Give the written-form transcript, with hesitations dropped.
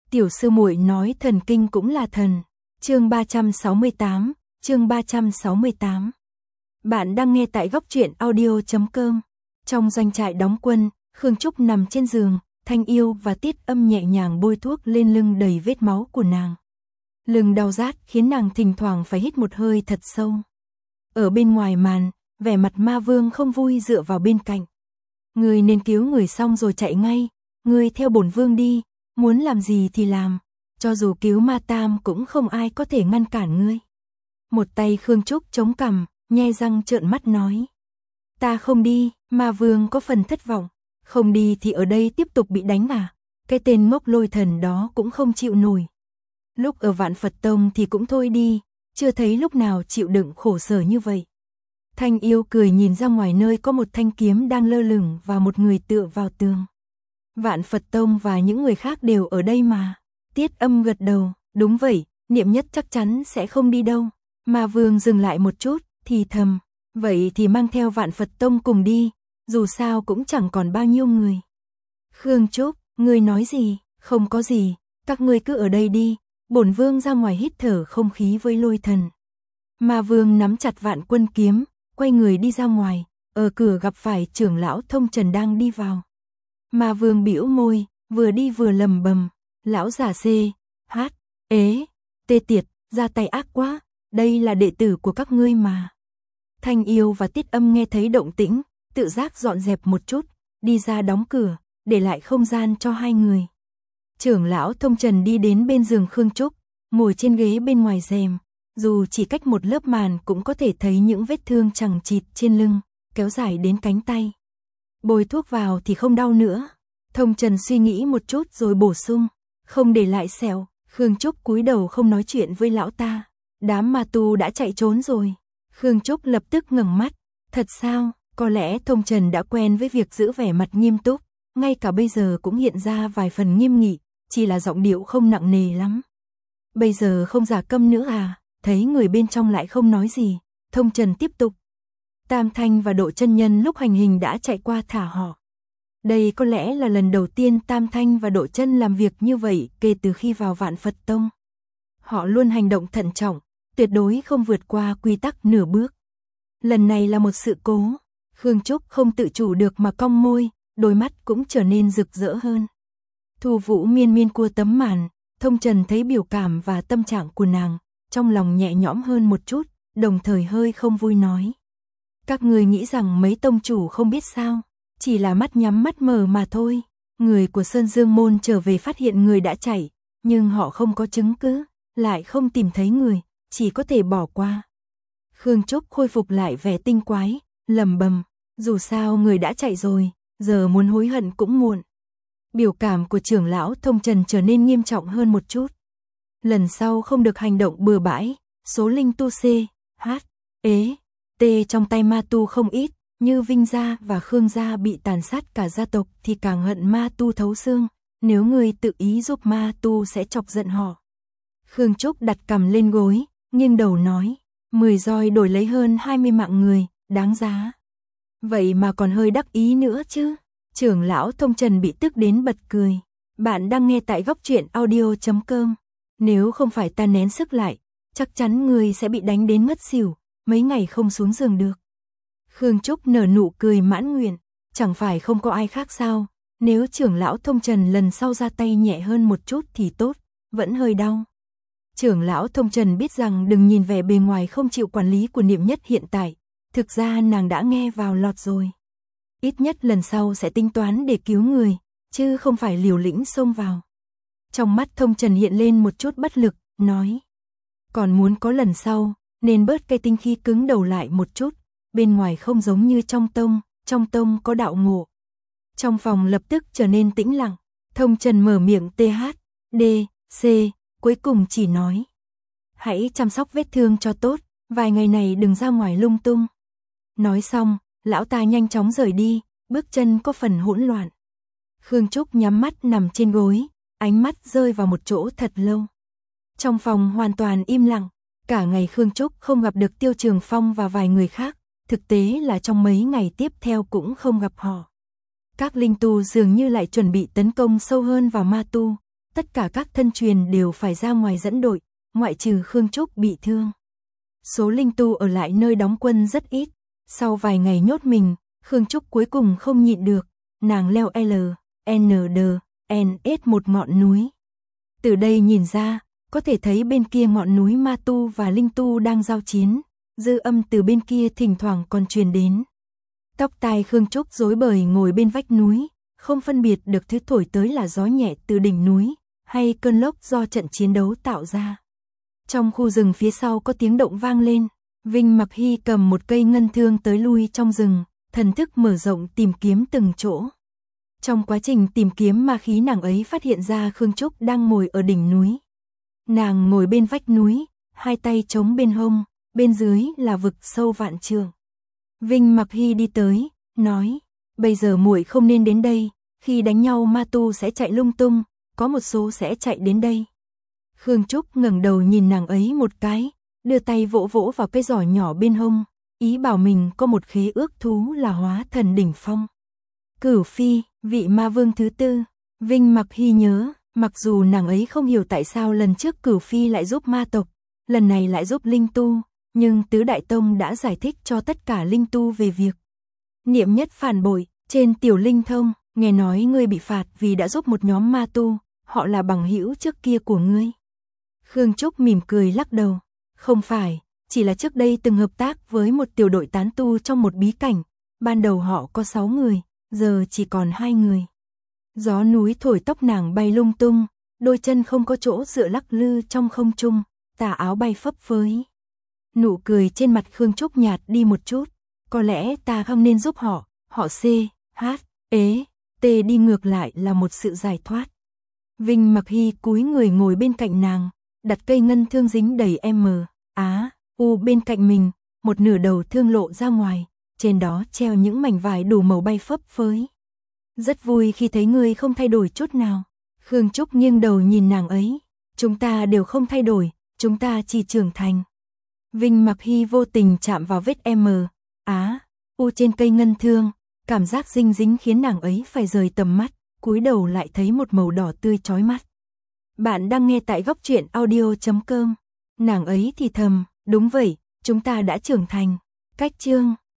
Tiểu sư muội nói thần kinh cũng là thần. Chương 368, chương 368. Bạn đang nghe tại góc truyện audio.com. Trong doanh trại đóng quân, Khương Trúc nằm trên giường, Thanh Yêu và Tiết Âm nhẹ nhàng bôi thuốc lên lưng đầy vết máu của nàng. Lưng đau rát khiến nàng thỉnh thoảng phải hít một hơi thật sâu. Ở bên ngoài màn, vẻ mặt Ma Vương không vui dựa vào bên cạnh. Ngươi nên cứu người xong rồi chạy ngay, ngươi theo bổn vương đi, muốn làm gì thì làm, cho dù cứu Ma Tam cũng không ai có thể ngăn cản ngươi. Một tay Khương Trúc chống cằm, nhe răng trợn mắt nói. Ta không đi, Ma Vương có phần thất vọng, không đi thì ở đây tiếp tục bị đánh à, cái tên ngốc Lôi Thần đó cũng không chịu nổi. Lúc ở Vạn Phật Tông thì cũng thôi đi, chưa thấy lúc nào chịu đựng khổ sở như vậy. Thanh Yêu cười nhìn ra ngoài nơi có một thanh kiếm đang lơ lửng và một người tựa vào tường. Vạn Phật Tông và những người khác đều ở đây mà. Tiết Âm gật đầu, đúng vậy, Niệm Nhất chắc chắn sẽ không đi đâu. Ma Vương dừng lại một chút, thì thầm, vậy thì mang theo Vạn Phật Tông cùng đi, dù sao cũng chẳng còn bao nhiêu người. Khương Trúc, ngươi nói gì? Không có gì, các ngươi cứ ở đây đi, bổn vương ra ngoài hít thở không khí với Lôi Thần. Ma Vương nắm chặt Vạn Quân kiếm, quay người đi ra ngoài, ở cửa gặp phải trưởng lão Thông Trần đang đi vào. Ma Vương bĩu môi, vừa đi vừa lầm bầm, lão giả tê tiệt, ra tay ác quá, đây là đệ tử của các ngươi mà. Thanh Yêu và Tiết Âm nghe thấy động tĩnh, tự giác dọn dẹp một chút, đi ra đóng cửa, để lại không gian cho hai người. Trưởng lão Thông Trần đi đến bên giường Khương Trúc, ngồi trên ghế bên ngoài rèm, dù chỉ cách một lớp màn cũng có thể thấy những vết thương chằng chịt trên lưng, kéo dài đến cánh tay. Bôi thuốc vào thì không đau nữa. Thông Trần suy nghĩ một chút rồi bổ sung, không để lại sẹo. Khương Trúc cúi đầu không nói chuyện với lão ta. Đám ma tu đã chạy trốn rồi. Khương Trúc lập tức ngẩng mắt. Thật sao? Có lẽ Thông Trần đã quen với việc giữ vẻ mặt nghiêm túc, ngay cả bây giờ cũng hiện ra vài phần nghiêm nghị, chỉ là giọng điệu không nặng nề lắm. Bây giờ không giả câm nữa à? Thấy người bên trong lại không nói gì, Thông Trần tiếp tục. Tam Thanh và Độ Chân Nhân lúc hành hình đã chạy qua thả họ. Đây có lẽ là lần đầu tiên Tam Thanh và Độ Chân làm việc như vậy kể từ khi vào Vạn Phật Tông. Họ luôn hành động thận trọng, tuyệt đối không vượt qua quy tắc nửa bước. Lần này là một sự cố, Khương Trúc không tự chủ được mà cong môi, đôi mắt cũng trở nên rực rỡ hơn. Thu Vũ miên miên cua tấm màn, Thông Trần thấy biểu cảm và tâm trạng của nàng, trong lòng nhẹ nhõm hơn một chút, đồng thời hơi không vui nói. Các người nghĩ rằng mấy tông chủ không biết sao, chỉ là mắt nhắm mắt mở mà thôi. Người của Sơn Dương Môn trở về phát hiện người đã chạy, nhưng họ không có chứng cứ, lại không tìm thấy người, chỉ có thể bỏ qua. Khương Trúc khôi phục lại vẻ tinh quái, lẩm bẩm, dù sao người đã chạy rồi, giờ muốn hối hận cũng muộn. Biểu cảm của trưởng lão Thông Trần trở nên nghiêm trọng hơn một chút. Lần sau không được hành động bừa bãi, số linh tu trong tay ma tu không ít, như Vinh gia và Khương gia bị tàn sát cả gia tộc thì càng hận ma tu thấu xương, nếu người tự ý giúp ma tu sẽ chọc giận họ. Khương Trúc đặt cằm lên gối, nghiêng đầu nói, 10 roi đổi lấy hơn 20 mạng người, đáng giá. Vậy mà còn hơi đắc ý nữa chứ. Trưởng lão Thông Trần bị tức đến bật cười. Bạn đang nghe tại góc truyện audio.com. Nếu không phải ta nén sức lại, chắc chắn người sẽ bị đánh đến ngất xỉu, mấy ngày không xuống giường được. Khương Trúc nở nụ cười mãn nguyện, chẳng phải không có ai khác sao, nếu trưởng lão Thông Trần lần sau ra tay nhẹ hơn một chút thì tốt, vẫn hơi đau. Trưởng lão Thông Trần biết rằng đừng nhìn vẻ bề ngoài không chịu quản lý của Niệm Nhất hiện tại, thực ra nàng đã nghe vào lọt rồi. Ít nhất lần sau sẽ tính toán để cứu người, chứ không phải liều lĩnh xông vào. Trong mắt Thông Trần hiện lên một chút bất lực, nói. Còn muốn có lần sau, nên bớt cái tinh khí cứng đầu lại một chút, bên ngoài không giống như trong tông có đạo ngộ. Trong phòng lập tức trở nên tĩnh lặng, Thông Trần mở miệng cuối cùng chỉ nói. Hãy chăm sóc vết thương cho tốt, vài ngày này đừng ra ngoài lung tung. Nói xong, lão ta nhanh chóng rời đi, bước chân có phần hỗn loạn. Khương Trúc nhắm mắt nằm trên gối, ánh mắt rơi vào một chỗ thật lâu. Trong phòng hoàn toàn im lặng, cả ngày Khương Trúc không gặp được Tiêu Trường Phong và vài người khác, thực tế là trong mấy ngày tiếp theo cũng không gặp họ. Các linh tu dường như lại chuẩn bị tấn công sâu hơn vào ma tu, tất cả các thân truyền đều phải ra ngoài dẫn đội, ngoại trừ Khương Trúc bị thương. Số linh tu ở lại nơi đóng quân rất ít, sau vài ngày nhốt mình, Khương Trúc cuối cùng không nhịn được, nàng leo LNS một ngọn núi. Từ đây nhìn ra, có thể thấy bên kia ngọn núi ma tu và linh tu đang giao chiến, dư âm từ bên kia thỉnh thoảng còn truyền đến. Tóc tai Khương Trúc rối bời ngồi bên vách núi, không phân biệt được thứ thổi tới là gió nhẹ từ đỉnh núi, hay cơn lốc do trận chiến đấu tạo ra. Trong khu rừng phía sau có tiếng động vang lên, Vinh Mặc Hy cầm một cây ngân thương tới lui trong rừng, thần thức mở rộng tìm kiếm từng chỗ. Trong quá trình tìm kiếm ma khí nàng ấy phát hiện ra Khương Trúc đang ngồi ở đỉnh núi. Nàng ngồi bên vách núi, hai tay chống bên hông, bên dưới là vực sâu vạn trượng. Vinh Mặc Hy đi tới, nói, bây giờ muội không nên đến đây, khi đánh nhau ma tu sẽ chạy lung tung, có một số sẽ chạy đến đây. Khương Trúc ngẩng đầu nhìn nàng ấy một cái, đưa tay vỗ vỗ vào cái giỏ nhỏ bên hông, ý bảo mình có một khế ước thú là hóa thần đỉnh phong. Cửu Phi, vị ma vương thứ tư, Vinh Mặc Hy nhớ, mặc dù nàng ấy không hiểu tại sao lần trước Cửu Phi lại giúp ma tộc, lần này lại giúp linh tu, nhưng Tứ Đại Tông đã giải thích cho tất cả linh tu về việc Niệm Nhất phản bội. Trên Tiểu Linh Thông, nghe nói ngươi bị phạt vì đã giúp một nhóm ma tu, họ là bằng hữu trước kia của ngươi. Khương Trúc mỉm cười lắc đầu, không phải, chỉ là trước đây từng hợp tác với một tiểu đội tán tu trong một bí cảnh, ban đầu họ có 6 người, giờ chỉ còn 2 người. Gió núi thổi tóc nàng bay lung tung, đôi chân không có chỗ dựa lắc lư trong không trung, tà áo bay phấp phới. Nụ cười trên mặt Khương Trúc nhạt đi một chút, có lẽ ta không nên giúp họ C, H, E, T đi ngược lại là một sự giải thoát. Vinh Mặc Hy cúi người ngồi bên cạnh nàng, đặt cây ngân thương dính đầy U bên cạnh mình, một nửa đầu thương lộ ra ngoài, trên đó treo những mảnh vải đủ màu bay phấp phới. Rất vui khi thấy ngươi không thay đổi chút nào. Khương Trúc nghiêng đầu nhìn nàng ấy, chúng ta đều không thay đổi, chúng ta chỉ trưởng thành. Vinh Mặc Hy vô tình chạm vào vết U trên cây ngân thương, cảm giác dinh dính khiến nàng ấy phải rời tầm mắt, cúi đầu lại thấy một màu đỏ tươi chói mắt. Bạn đang nghe tại Góc Truyện Audio.com. Nàng ấy thì thầm, đúng vậy, chúng ta đã trưởng thành. Cách chương